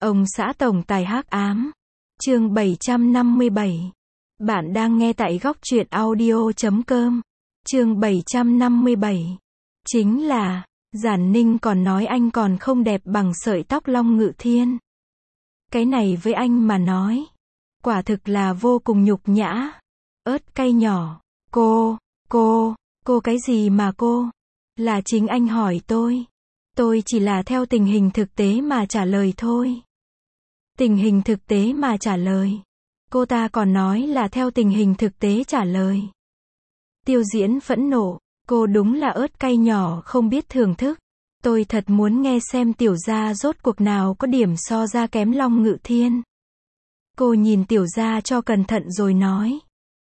Ông xã tổng tài hắc ám. Chương 757. Bạn đang nghe tại góc truyện audio.com. Chương 757. Chính là, Giản Ninh còn nói anh còn không đẹp bằng sợi tóc Long Ngự Thiên. Cái này với anh mà nói, quả thực là vô cùng nhục nhã. Ớt cay nhỏ, cô cái gì mà cô? Là chính anh hỏi tôi chỉ là theo tình hình thực tế mà trả lời thôi. Tình hình thực tế mà trả lời. Cô ta còn nói là theo tình hình thực tế trả lời. Tiêu Diễn phẫn nộ, cô đúng là ớt cay nhỏ không biết thưởng thức. Tôi thật muốn nghe xem tiểu gia rốt cuộc nào có điểm so ra kém Long Ngự Thiên. Cô nhìn tiểu gia cho cẩn thận rồi nói,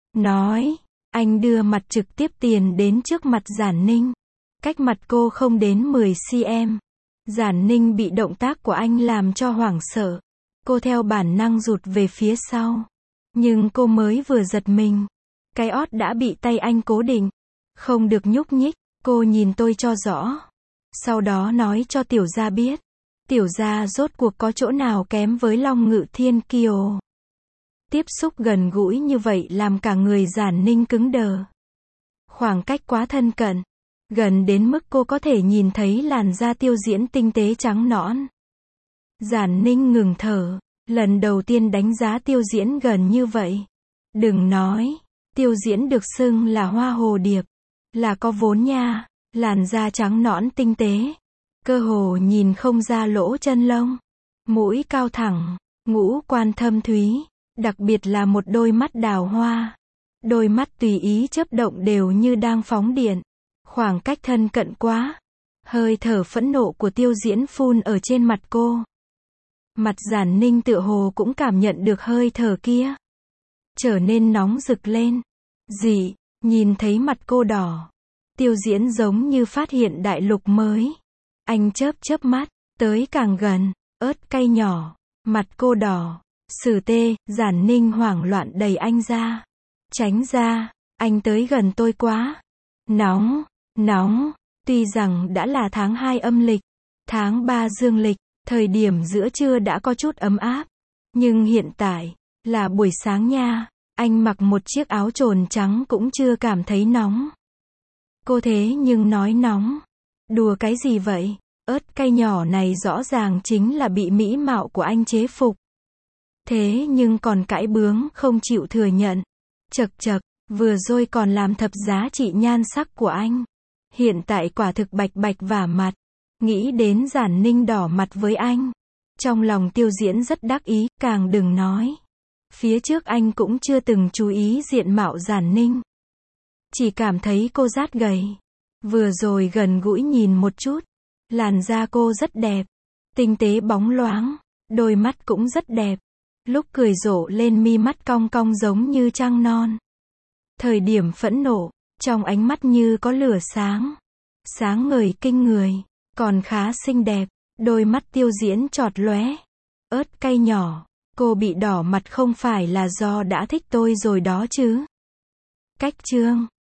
anh đưa mặt trực tiếp tiền đến trước mặt Giản Ninh. Cách mặt cô không đến 10 cm. Giản Ninh bị động tác của anh làm cho hoảng sợ. Cô theo bản năng rụt về phía sau. Nhưng cô mới vừa giật mình, cái ót đã bị tay anh cố định. Không được nhúc nhích, cô nhìn tôi cho rõ. Sau đó nói cho tiểu gia biết. Tiểu gia rốt cuộc có chỗ nào kém với Long Ngự Thiên kia. Tiếp xúc gần gũi như vậy làm cả người Giản Ninh cứng đờ. Khoảng cách quá thân cận. Gần đến mức cô có thể nhìn thấy làn da Tiêu Diễn tinh tế trắng nõn. Giản Ninh ngừng thở. Lần đầu tiên đánh giá Tiêu Diễn gần như vậy. Đừng nói, Tiêu Diễn được xưng là hoa hồ điệp. Là có vốn nha. Làn da trắng nõn tinh tế. Cơ hồ nhìn không ra lỗ chân lông. Mũi cao thẳng. Ngũ quan thâm thúy. Đặc biệt là một đôi mắt đào hoa. Đôi mắt tùy ý chớp động đều như đang phóng điện. Khoảng cách thân cận quá. Hơi thở phẫn nộ của Tiêu Diễn phun ở trên mặt cô. Mặt Giản Ninh tựa hồ cũng cảm nhận được hơi thở kia. Trở nên nóng rực lên. Nhìn thấy mặt cô đỏ. Tiêu Diễn giống như phát hiện đại lục mới. Anh chớp mắt, tới càng gần, ớt cay nhỏ, mặt cô đỏ. Sử tê, Giản Ninh hoảng loạn đẩy anh ra. Tránh ra, anh tới gần tôi quá. Nóng, tuy rằng đã là tháng 2 âm lịch, tháng 3 dương lịch, thời điểm giữa trưa đã có chút ấm áp. Nhưng hiện tại, là buổi sáng nha, anh mặc một chiếc áo trồn trắng cũng chưa cảm thấy nóng. Cô thế nhưng nói nóng. Đùa cái gì vậy? Ớt cay nhỏ này rõ ràng chính là bị mỹ mạo của anh chế phục. Thế nhưng còn cãi bướng không chịu thừa nhận. Chậc, vừa rồi còn làm thập giá trị nhan sắc của anh. Hiện tại quả thực bạch vả mặt. Nghĩ đến Giản Ninh đỏ mặt với anh. Trong lòng Tiêu Diễn rất đắc ý, càng đừng nói. Phía trước anh cũng chưa từng chú ý diện mạo Giản Ninh. Chỉ cảm thấy cô rát gầy. Vừa rồi gần gũi nhìn một chút. Làn da cô rất đẹp. Tinh tế bóng loáng. Đôi mắt cũng rất đẹp. Lúc cười rộ lên mi mắt cong cong giống như trăng non. Thời điểm phẫn nộ, trong ánh mắt như có lửa sáng. Sáng ngời kinh người. Còn khá xinh đẹp. Đôi mắt Tiêu Diễn chọt lóe. Ớt cay nhỏ. Cô bị đỏ mặt không phải là do đã thích tôi rồi đó chứ. Cách chương